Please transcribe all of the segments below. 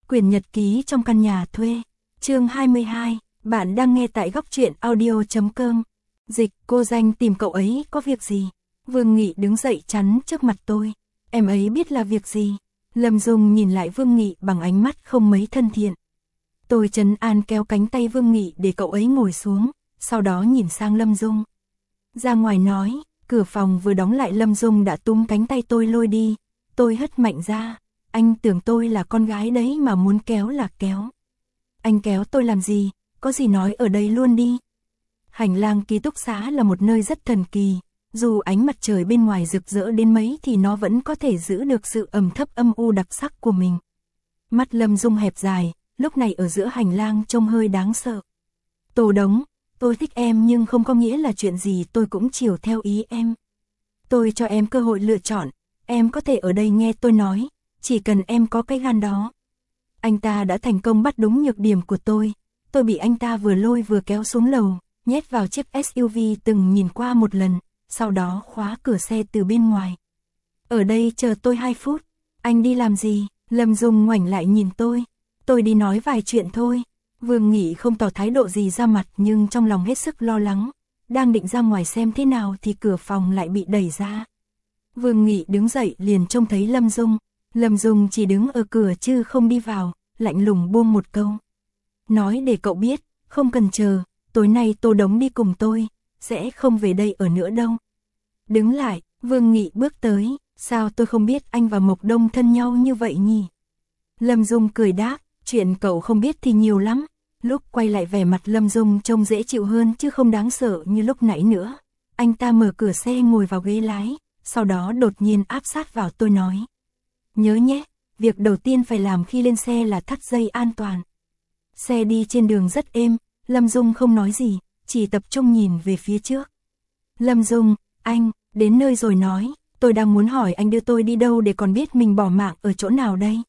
Quyển nhật ký trong căn nhà thuê. Chương 22, bạn đang nghe tại góc truyện audio.com. Dịch, cô Danh tìm cậu ấy có việc gì? Vương Nghị đứng dậy chắn trước mặt tôi. Em ấy biết là việc gì? Lâm Dung nhìn lại Vương Nghị bằng ánh mắt không mấy thân thiện. Tôi trấn an kéo cánh tay Vương Nghị để cậu ấy ngồi xuống, sau đó nhìn sang Lâm Dung. Ra ngoài nói, cửa phòng vừa đóng lại Lâm Dung đã túm cánh tay tôi lôi đi. Tôi hất mạnh ra. Anh tưởng tôi là con gái đấy mà muốn kéo là kéo. Anh kéo tôi làm gì, có gì nói ở đây luôn đi. Hành lang ký túc xá là một nơi rất thần kỳ, dù ánh mặt trời bên ngoài rực rỡ đến mấy thì nó vẫn có thể giữ được sự ẩm thấp âm u đặc sắc của mình. Mắt Lâm Dung hẹp dài, lúc này ở giữa hành lang trông hơi đáng sợ. Tô Đống, tôi thích em nhưng không có nghĩa là chuyện gì tôi cũng chiều theo ý em. Tôi cho em cơ hội lựa chọn, em có thể ở đây nghe tôi nói. Chỉ cần em có cái gan đó. Anh ta đã thành công bắt đúng nhược điểm của tôi bị anh ta vừa lôi vừa kéo xuống lầu, nhét vào chiếc SUV từng nhìn qua một lần, sau đó khóa cửa xe từ bên ngoài. Ở đây chờ tôi 2 phút, anh đi làm gì? Lâm Dung ngoảnh lại nhìn tôi đi nói vài chuyện thôi. Vương Nghị không tỏ thái độ gì ra mặt nhưng trong lòng hết sức lo lắng, đang định ra ngoài xem thế nào thì cửa phòng lại bị đẩy ra. Vương Nghị đứng dậy liền trông thấy Lâm Dung chỉ đứng ở cửa chứ không đi vào, lạnh lùng buông một câu. Nói để cậu biết, không cần chờ, tối nay Tô Đống đi cùng tôi, sẽ không về đây ở nữa đâu. Đứng lại, Vương Nghị bước tới, sao tôi không biết anh và Mộc Đông thân nhau như vậy nhỉ? Lâm Dung cười đáp, chuyện cậu không biết thì nhiều lắm. Lúc quay lại vẻ mặt Lâm Dung trông dễ chịu hơn chứ không đáng sợ như lúc nãy nữa. Anh ta mở cửa xe ngồi vào ghế lái, sau đó đột nhiên áp sát vào tôi nói. Nhớ nhé, việc đầu tiên phải làm khi lên xe là thắt dây an toàn. Xe đi trên đường rất êm, Lâm Dung không nói gì, chỉ tập trung nhìn về phía trước. Lâm Dung, anh, đến nơi rồi nói, tôi đang muốn hỏi anh đưa tôi đi đâu để còn biết mình bỏ mạng ở chỗ nào đây.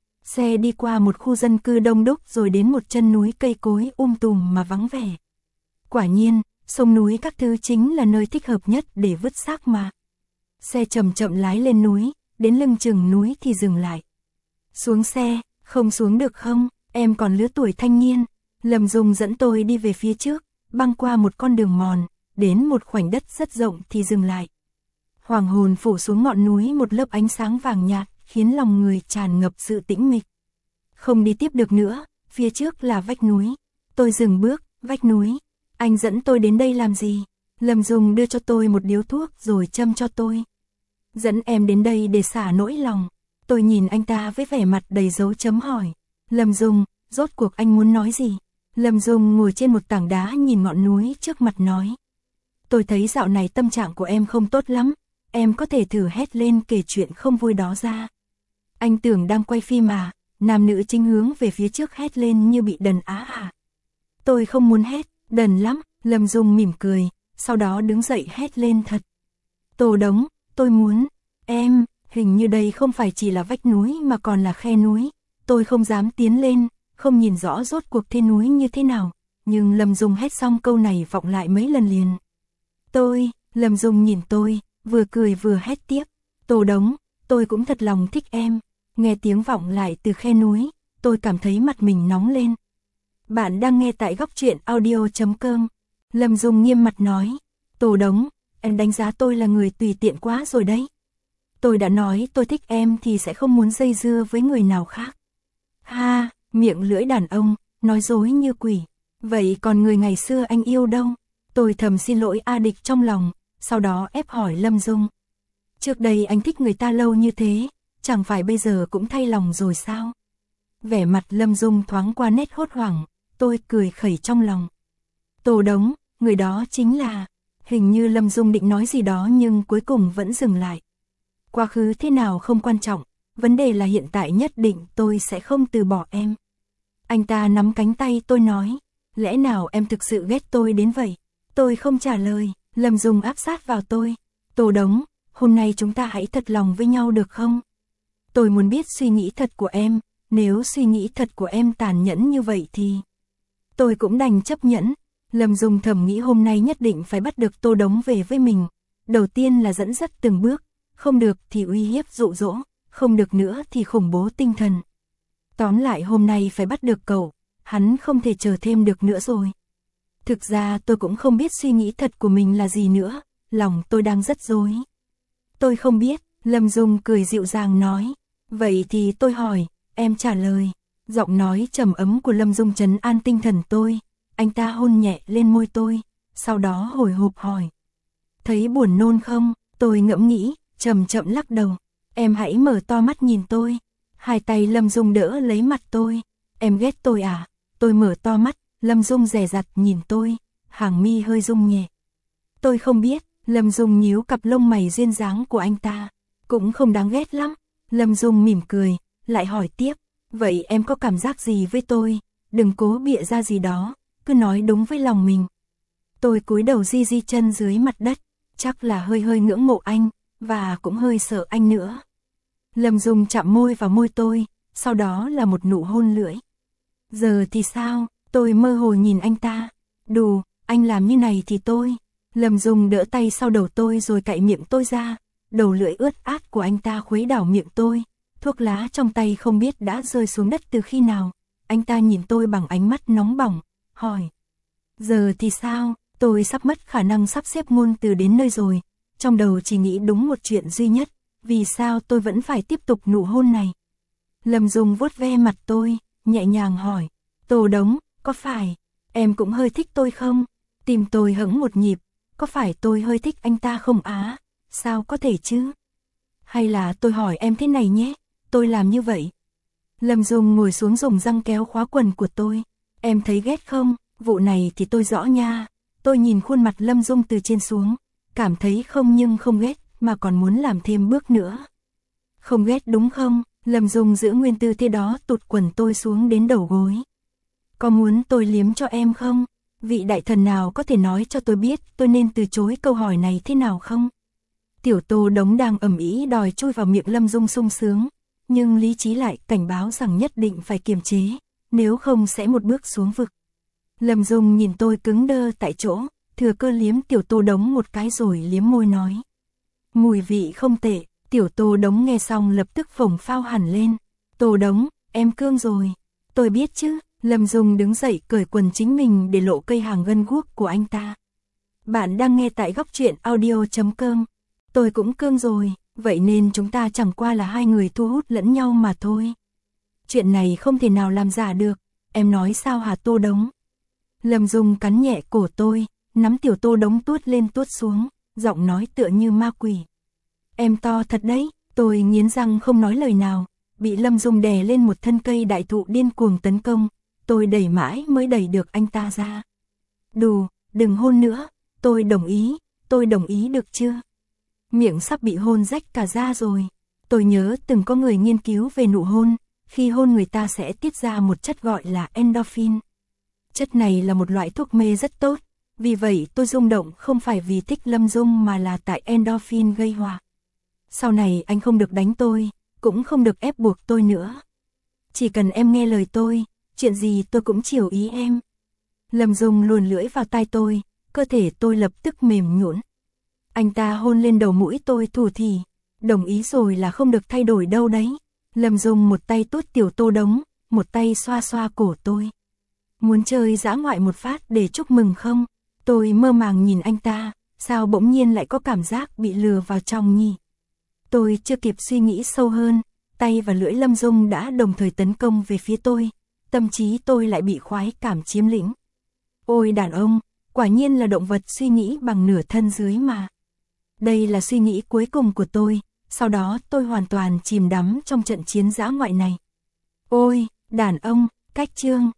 Xe đi qua một khu dân cư đông đúc rồi đến một chân núi cây cối tùm mà vắng vẻ. Quả nhiên, sông núi các thứ chính là nơi thích hợp nhất để vứt xác mà. Xe chậm chậm lái lên núi. Đến lưng chừng núi thì dừng lại. Xuống xe, không xuống được không, em còn lứa tuổi thanh niên. Lâm Dung dẫn tôi đi về phía trước, băng qua một con đường mòn, đến một khoảnh đất rất rộng thì dừng lại. Hoàng hôn phủ xuống ngọn núi một lớp ánh sáng vàng nhạt, khiến lòng người tràn ngập sự tĩnh mịch. Không đi tiếp được nữa, phía trước là vách núi. Tôi dừng bước, vách núi. Anh dẫn tôi đến đây làm gì? Lâm Dung đưa cho tôi một điếu thuốc rồi châm cho tôi. Dẫn em đến đây để xả nỗi lòng. Tôi nhìn anh ta với vẻ mặt đầy dấu chấm hỏi. Lâm Dung, rốt cuộc anh muốn nói gì? Lâm Dung ngồi trên một tảng đá nhìn ngọn núi trước mặt nói. Tôi thấy dạo này tâm trạng của em không tốt lắm. Em có thể thử hét lên kể chuyện không vui đó ra. Anh tưởng đang quay phim à? Nam nữ chính hướng về phía trước hét lên như bị đần á à? Tôi không muốn hét, đần lắm. Lâm Dung mỉm cười, sau đó đứng dậy hét lên thật. Tô Đống, tôi muốn, em, hình như đây không phải chỉ là vách núi mà còn là khe núi. Tôi không dám tiến lên, không nhìn rõ rốt cuộc thế núi như thế nào. Nhưng Lâm Dung hét xong câu này vọng lại mấy lần liền. Lâm Dung nhìn tôi, vừa cười vừa hét tiếp. Tô Đống, tôi cũng thật lòng thích em. Nghe tiếng vọng lại từ khe núi, tôi cảm thấy mặt mình nóng lên. Bạn đang nghe tại góc truyện audio.com. Lâm Dung nghiêm mặt nói. Tô Đống, em đánh giá tôi là người tùy tiện quá rồi đấy. Tôi đã nói tôi thích em thì sẽ không muốn dây dưa với người nào khác. Ha, miệng lưỡi đàn ông, nói dối như quỷ. Vậy còn người ngày xưa anh yêu đâu? Tôi thầm xin lỗi A Địch trong lòng, sau đó ép hỏi Lâm Dung. Trước đây anh thích người ta lâu như thế, chẳng phải bây giờ cũng thay lòng rồi sao? Vẻ mặt Lâm Dung thoáng qua nét hốt hoảng, tôi cười khẩy trong lòng. Tô Đống, người đó chính là... Hình như Lâm Dung định nói gì đó nhưng cuối cùng vẫn dừng lại. Quá khứ thế nào không quan trọng, vấn đề là hiện tại nhất định tôi sẽ không từ bỏ em. Anh ta nắm cánh tay tôi nói, lẽ nào em thực sự ghét tôi đến vậy? Tôi không trả lời, Lâm Dung áp sát vào tôi. Tô Đống, hôm nay chúng ta hãy thật lòng với nhau được không? Tôi muốn biết suy nghĩ thật của em, nếu suy nghĩ thật của em tàn nhẫn như vậy thì... Tôi cũng đành chấp nhẫn. Lâm Dung thầm nghĩ hôm nay nhất định phải bắt được Tô Đống về với mình. Đầu tiên là dẫn dắt từng bước, không được thì uy hiếp dụ dỗ, không được nữa thì khủng bố tinh thần. Tóm lại hôm nay phải bắt được cậu, hắn không thể chờ thêm được nữa rồi. Thực ra tôi cũng không biết suy nghĩ thật của mình là gì nữa, lòng tôi đang rất rối. Tôi không biết, Lâm Dung cười dịu dàng nói. Vậy thì tôi hỏi, em trả lời. Giọng nói trầm ấm của Lâm Dung trấn an tinh thần tôi. Anh ta hôn nhẹ lên môi tôi, sau đó hồi hộp hỏi. Thấy buồn nôn không? Tôi ngẫm nghĩ, chậm chậm lắc đầu. Em hãy mở to mắt nhìn tôi. Hai tay Lâm Dung đỡ lấy mặt tôi. Em ghét tôi à? Tôi mở to mắt, Lâm Dung dè dặt nhìn tôi, hàng mi hơi rung nhẹ. Tôi không biết, Lâm Dung nhíu cặp lông mày duyên dáng của anh ta. Cũng không đáng ghét lắm. Lâm Dung mỉm cười, lại hỏi tiếp. Vậy em có cảm giác gì với tôi? Đừng cố bịa ra gì đó, cứ nói đúng với lòng mình. Tôi cúi đầu di di chân dưới mặt đất, chắc là hơi hơi ngưỡng mộ anh, và cũng hơi sợ anh nữa. Lâm Dung chạm môi vào môi tôi, sau đó là một nụ hôn lưỡi. Giờ thì sao? Tôi mơ hồ nhìn anh ta. Đù, anh làm như này thì tôi. Lâm Dung đỡ tay sau đầu tôi rồi cạy miệng tôi ra. Đầu lưỡi ướt át của anh ta khuấy đảo miệng tôi. Thuốc lá trong tay không biết đã rơi xuống đất từ khi nào. Anh ta nhìn tôi bằng ánh mắt nóng bỏng, hỏi. Giờ thì sao? Tôi sắp mất khả năng sắp xếp ngôn từ đến nơi rồi. Trong đầu chỉ nghĩ đúng một chuyện duy nhất. Vì sao tôi vẫn phải tiếp tục nụ hôn này? Lâm Dung vuốt ve mặt tôi, nhẹ nhàng hỏi. Tô Đống, có phải em cũng hơi thích tôi không? Tim tôi hững một nhịp. Có phải tôi hơi thích anh ta không á? Sao có thể chứ? Hay là tôi hỏi em thế này nhé, tôi làm như vậy. Lâm Dung ngồi xuống dùng răng kéo khóa quần của tôi. Em thấy ghét không? Vụ này thì tôi rõ nha. Tôi nhìn khuôn mặt Lâm Dung từ trên xuống, cảm thấy không nhưng không ghét, mà còn muốn làm thêm bước nữa. Không ghét đúng không? Lâm Dung giữ nguyên tư thế đó tụt quần tôi xuống đến đầu gối. Có muốn tôi liếm cho em không? Vị đại thần nào có thể nói cho tôi biết tôi nên từ chối câu hỏi này thế nào không? Tiểu Tô Đống đang ầm ĩ đòi chui vào miệng Lâm Dung sung sướng, nhưng lý trí lại cảnh báo rằng nhất định phải kiềm chế, nếu không sẽ một bước xuống vực. Lâm Dung nhìn tôi cứng đơ tại chỗ, thừa cơ liếm Tiểu Tô Đống một cái rồi liếm môi nói. Mùi vị không tệ. Tiểu Tô Đống nghe xong lập tức phồng phao hẳn lên. Tô Đống, em cương rồi. Tôi biết chứ. Lâm Dung đứng dậy cởi quần chính mình để lộ cây hàng gân guốc của anh ta. Bạn đang nghe tại Góc Truyện Audio.com. Tôi cũng cương rồi, vậy nên chúng ta chẳng qua là hai người thu hút lẫn nhau mà thôi. Chuyện này không thể nào làm giả được. Em nói sao hả Tô Đống? Lâm Dung cắn nhẹ cổ tôi, nắm Tiểu Tô Đống tuốt lên tuốt xuống, giọng nói tựa như ma quỷ. Em to thật đấy. Tôi nghiến răng không nói lời nào, bị Lâm Dung đè lên một thân cây đại thụ điên cuồng tấn công. Tôi đẩy mãi mới đẩy được anh ta ra. Đù, đừng hôn nữa. Tôi đồng ý được chưa? Miệng sắp bị hôn rách cả da rồi. Tôi nhớ từng có người nghiên cứu về nụ hôn, khi hôn người ta sẽ tiết ra một chất gọi là endorphin. Chất này là một loại thuốc mê rất tốt, vì vậy tôi rung động không phải vì thích Lâm Dung mà là tại endorphin gây họa. Sau này anh không được đánh tôi, cũng không được ép buộc tôi nữa. Chỉ cần em nghe lời tôi, chuyện gì tôi cũng chiều ý em. Lâm Dung luồn lưỡi vào tai tôi, cơ thể tôi lập tức mềm nhũn. Anh ta hôn lên đầu mũi tôi thủ thỉ, đồng ý rồi là không được thay đổi đâu đấy. Lâm Dung một tay tuốt Tiểu Tô Đống, một tay xoa xoa cổ tôi. Muốn chơi dã ngoại một phát để chúc mừng không? Tôi mơ màng nhìn anh ta, sao bỗng nhiên lại có cảm giác bị lừa vào trong nhỉ? Tôi chưa kịp suy nghĩ sâu hơn, tay và lưỡi Lâm Dung đã đồng thời tấn công về phía tôi, tâm trí tôi lại bị khoái cảm chiếm lĩnh. Ôi đàn ông, quả nhiên là động vật suy nghĩ bằng nửa thân dưới mà. Đây là suy nghĩ cuối cùng của tôi, sau đó tôi hoàn toàn chìm đắm trong trận chiến dã ngoại này. Ôi, đàn ông, cách chương.